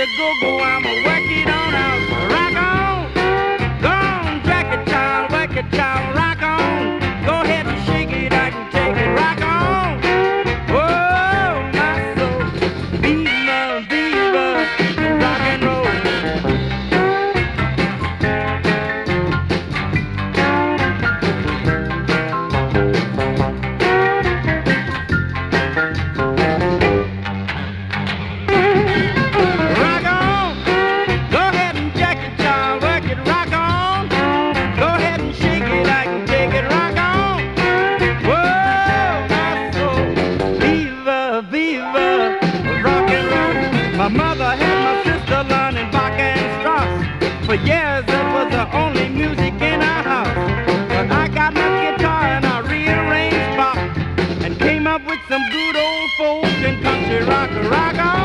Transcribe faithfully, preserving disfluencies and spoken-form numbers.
the go-go, I'ma work it on out. Rock on, go on, jack it, child, work it, child, rock on. Go ahead and shake it, I can take it, rock on. Oh, my soul, viva, viva, rock and roll. Rock on, go ahead and jack it, child, work it, rock on. Go ahead and shake it, I can take it, rock on. Whoa, my soul, viva, viva, rock and roll. My mother had my sister learning Bach and Strauss. For years that was the only music in our house. But I got my guitar and I rearranged Bach and came up with some good old folk and country rock, rock on.